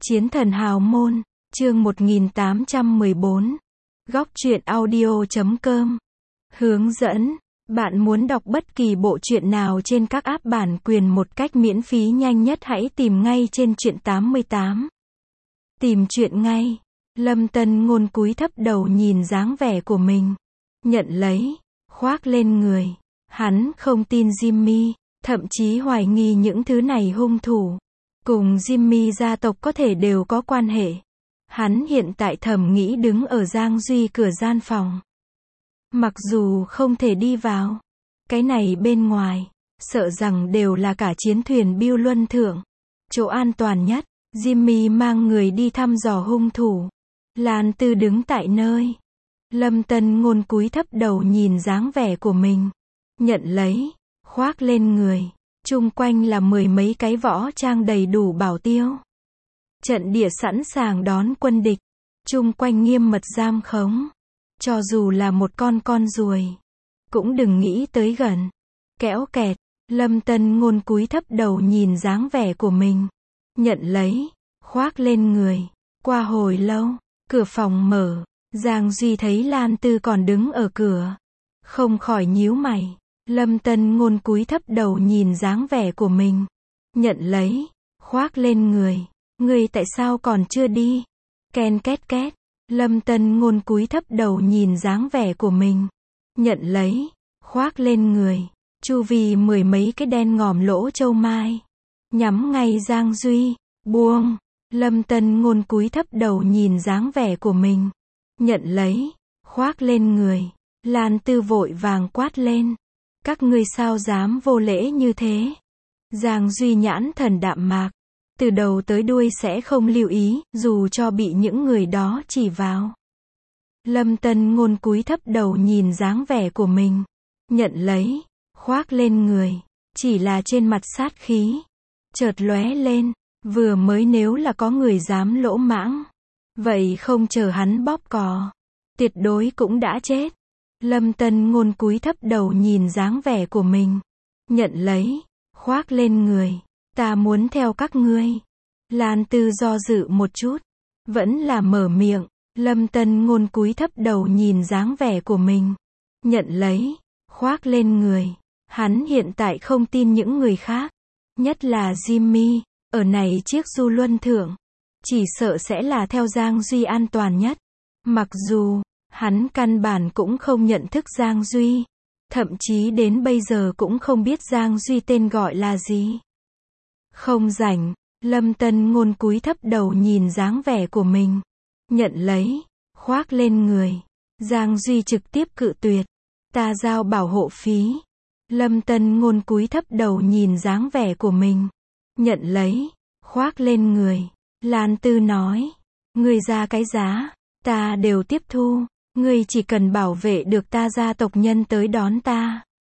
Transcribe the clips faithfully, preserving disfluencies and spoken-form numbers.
Chiến thần hào môn, chương một nghìn tám trăm mười bốn. Góc truyện audio chấm com. Hướng dẫn. Bạn muốn đọc bất kỳ bộ truyện nào trên các app bản quyền một cách miễn phí nhanh nhất hãy tìm ngay trên truyện tám mươi tám. Tìm truyện ngay. Lâm Tân Ngôn cúi thấp đầu nhìn dáng vẻ của mình. Nhận lấy. Khoác lên người. Hắn không tin Jimmy, thậm chí hoài nghi những thứ này hung thủ cùng Jimmy gia tộc có thể đều có quan hệ. Hắn hiện tại thầm nghĩ đứng ở Giang Duy cửa gian phòng. Mặc dù không thể đi vào, cái này bên ngoài, sợ rằng đều là cả chiến thuyền Bưu Luân Thượng. Chỗ an toàn nhất, Jimmy mang người đi thăm dò hung thủ. Lan Tư đứng tại nơi. Lâm Tân Ngôn cúi thấp đầu nhìn dáng vẻ của mình. Nhận lấy, khoác lên người. Chung quanh là mười mấy cái võ trang đầy đủ bảo tiêu. Trận địa sẵn sàng đón quân địch. Chung quanh nghiêm mật giam khống. Cho dù là một con con ruồi, cũng đừng nghĩ tới gần. Kéo kẹt, Lâm Tân Ngôn cúi thấp đầu nhìn dáng vẻ của mình. Nhận lấy, khoác lên người. Qua hồi lâu, cửa phòng mở. Giang Duy thấy Lan Tư còn đứng ở cửa. Không khỏi nhíu mày. Lâm Tân Ngôn cúi thấp đầu nhìn dáng vẻ của mình. Nhận lấy, khoác lên người. Ngươi tại sao còn chưa đi? Ken két két. Lâm Tân Ngôn cúi thấp đầu nhìn dáng vẻ của mình. Nhận lấy, khoác lên người. Chu vi mười mấy cái đen ngòm lỗ châu mai. Nhắm ngay Giang Duy. Buông. Lâm Tân Ngôn cúi thấp đầu nhìn dáng vẻ của mình. Nhận lấy, khoác lên người. Lan Tư vội vàng quát lên. Các ngươi sao dám vô lễ như thế? Giang Duy nhãn thần đạm mạc. Từ đầu tới đuôi sẽ không lưu ý, dù cho bị những người đó chỉ vào. Lâm Tân Ngôn cúi thấp đầu nhìn dáng vẻ của mình. Nhận lấy, khoác lên người. Chỉ là trên mặt sát khí. Chợt lóe lên, vừa mới nếu là có người dám lỗ mãng. Vậy không chờ hắn bóp cò. Tuyệt đối cũng đã chết. Lâm Tân Ngôn cúi thấp đầu nhìn dáng vẻ của mình. Nhận lấy, khoác lên người. Ta muốn theo các ngươi. Lan Tư do dự một chút. Vẫn là mở miệng. Lâm Tân Ngôn cúi thấp đầu nhìn dáng vẻ của mình. Nhận lấy, khoác lên người. Hắn hiện tại không tin những người khác. Nhất là Jimmy, ở này chiếc du luân thượng. Chỉ sợ sẽ là theo Giang Duy an toàn nhất. Mặc dù hắn căn bản cũng không nhận thức Giang Duy. Thậm chí đến bây giờ cũng không biết Giang Duy tên gọi là gì. Không rảnh, Lâm Tân Ngôn cúi thấp đầu nhìn dáng vẻ của mình. Nhận lấy, khoác lên người. Giang Duy trực tiếp cự tuyệt. Ta giao bảo hộ phí. Lâm Tân Ngôn cúi thấp đầu nhìn dáng vẻ của mình. Nhận lấy, khoác lên người. Lan Tư nói. Ngươi ra cái giá, ta đều tiếp thu. Ngươi chỉ cần bảo vệ được ta gia tộc nhân tới đón ta.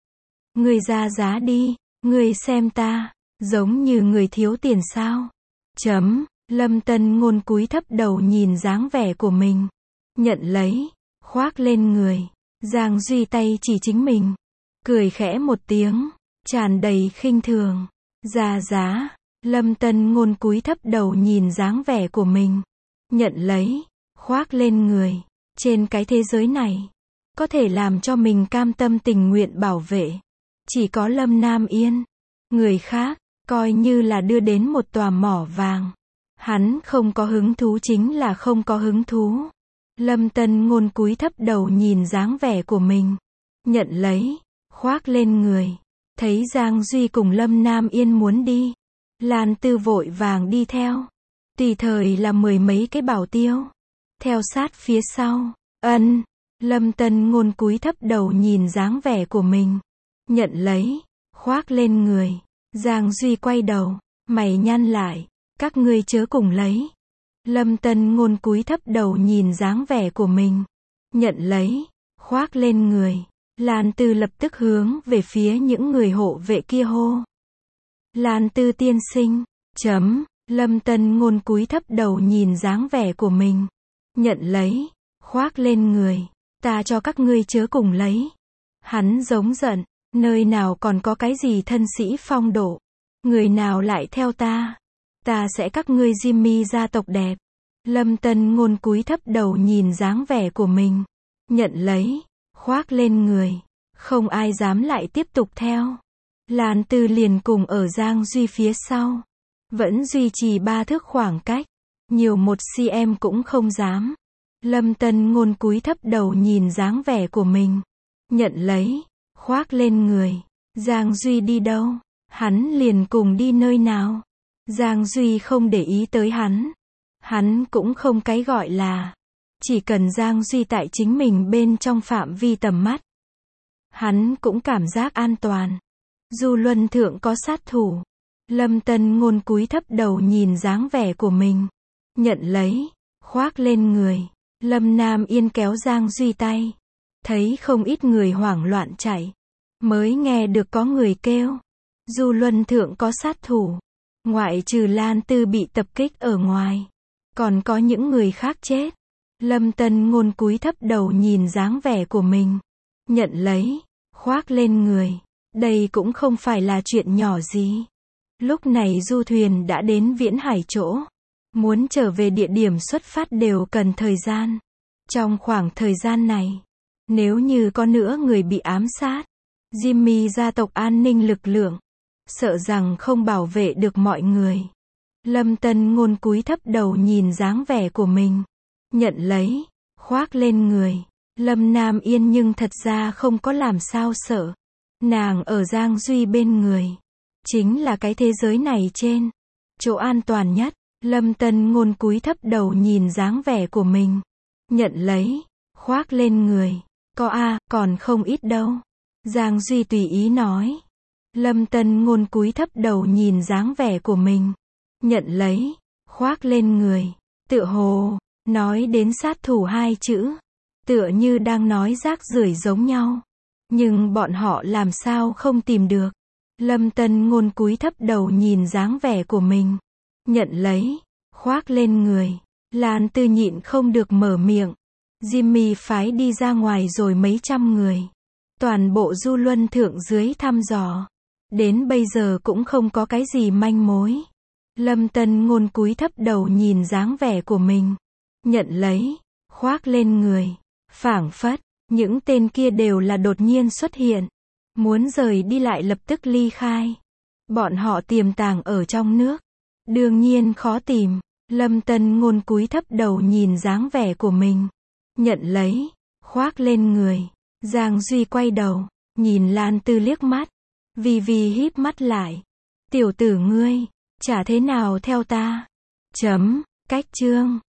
Ngươi ra giá đi, ngươi xem ta, giống như người thiếu tiền sao? Chấm, Lâm Tân Ngôn cúi thấp đầu nhìn dáng vẻ của mình. Nhận lấy, khoác lên người. Giang Duy tay chỉ chính mình. Cười khẽ một tiếng, tràn đầy khinh thường. Ra giá, Lâm Tân Ngôn cúi thấp đầu nhìn dáng vẻ của mình. Nhận lấy, khoác lên người. Trên cái thế giới này, có thể làm cho mình cam tâm tình nguyện bảo vệ. Chỉ có Lâm Nam Yên. Người khác, coi như là đưa đến một tòa mỏ vàng. Hắn không có hứng thú chính là không có hứng thú. Lâm Tân Ngôn cúi thấp đầu nhìn dáng vẻ của mình. Nhận lấy, khoác lên người. Thấy Giang Duy cùng Lâm Nam Yên muốn đi. Lan Tư vội vàng đi theo. Tùy thời là mười mấy cái bảo tiêu. Theo sát phía sau. Ân. Lâm Tân Ngôn cúi thấp đầu nhìn dáng vẻ của mình. Nhận lấy, khoác lên người. Giang Duy quay đầu, mày nhăn lại. Các ngươi chớ cùng lấy. Lâm Tân Ngôn cúi thấp đầu nhìn dáng vẻ của mình. Nhận lấy, khoác lên người. Lan Tư lập tức hướng về phía những người hộ vệ kia hô. Lan Tư tiên sinh. Chấm. Lâm Tân Ngôn cúi thấp đầu nhìn dáng vẻ của mình. Nhận lấy, khoác lên người. Ta cho các ngươi chớ cùng lấy. Hắn giống giận. Nơi nào còn có cái gì thân sĩ phong độ. Người nào lại theo ta. Ta sẽ các ngươi Jimmy gia tộc đẹp. Lâm Tân Ngôn cúi thấp đầu nhìn dáng vẻ của mình. Nhận lấy, khoác lên người. Không ai dám lại tiếp tục theo. Lan Tư liền cùng ở Giang Duy phía sau. Vẫn duy trì ba thước khoảng cách. Nhiều một cm cũng không dám. Lâm Tân Ngôn cúi thấp đầu nhìn dáng vẻ của mình. Nhận lấy, khoác lên người. Giang Duy đi đâu? Hắn liền cùng đi nơi nào? Giang Duy không để ý tới hắn. Hắn cũng không cái gọi là. Chỉ cần Giang Duy tại chính mình bên trong phạm vi tầm mắt. Hắn cũng cảm giác an toàn. Du Luân Thượng có sát thủ. Lâm Tân Ngôn cúi thấp đầu nhìn dáng vẻ của mình. Nhận lấy, khoác lên người. Lâm Nam Yên kéo Giang Duy tay. Thấy không ít người hoảng loạn chạy. Mới nghe được có người kêu. Du Luân Thượng có sát thủ. Ngoại trừ Lan Tư bị tập kích ở ngoài. Còn có những người khác chết. Lâm Tân Ngôn cúi thấp đầu nhìn dáng vẻ của mình. Nhận lấy, khoác lên người. Đây cũng không phải là chuyện nhỏ gì. Lúc này du thuyền đã đến Viễn Hải chỗ. Muốn trở về địa điểm xuất phát đều cần thời gian. Trong khoảng thời gian này, nếu như có nữa người bị ám sát, Jimmy gia tộc an ninh lực lượng, sợ rằng không bảo vệ được mọi người. Lâm Tân Ngôn cúi thấp đầu nhìn dáng vẻ của mình. Nhận lấy, khoác lên người. Lâm Nam Yên nhưng thật ra không có làm sao sợ. Nàng ở Giang Duy bên người. Chính là cái thế giới này trên. Chỗ an toàn nhất. Lâm Tân Ngôn cúi thấp đầu nhìn dáng vẻ của mình. Nhận lấy, khoác lên người. Có a, à, còn không ít đâu. Giang Duy tùy ý nói. Lâm Tân Ngôn cúi thấp đầu nhìn dáng vẻ của mình. Nhận lấy, khoác lên người. Tựa hồ, nói đến sát thủ hai chữ. Tựa như đang nói rác rưởi giống nhau. Nhưng bọn họ làm sao không tìm được. Lâm Tân Ngôn cúi thấp đầu nhìn dáng vẻ của mình. Nhận lấy, khoác lên người. Lan Tư nhịn không được mở miệng. Jimmy phái đi ra ngoài rồi mấy trăm người. Toàn bộ Du Luân Thượng dưới thăm dò. Đến bây giờ cũng không có cái gì manh mối. Lâm Tân Ngôn cúi thấp đầu nhìn dáng vẻ của mình. Nhận lấy, khoác lên người. Phảng phất, những tên kia đều là đột nhiên xuất hiện. Muốn rời đi lại lập tức ly khai. Bọn họ tiềm tàng ở trong nước. Đương nhiên khó tìm. Lâm Tân Ngôn cúi thấp đầu nhìn dáng vẻ của mình. Nhận lấy, khoác lên người. Giang Duy quay đầu, nhìn Lan Tư liếc mắt. Vì vì híp mắt lại. Tiểu tử ngươi, chả thế nào theo ta. Chấm, cách chương.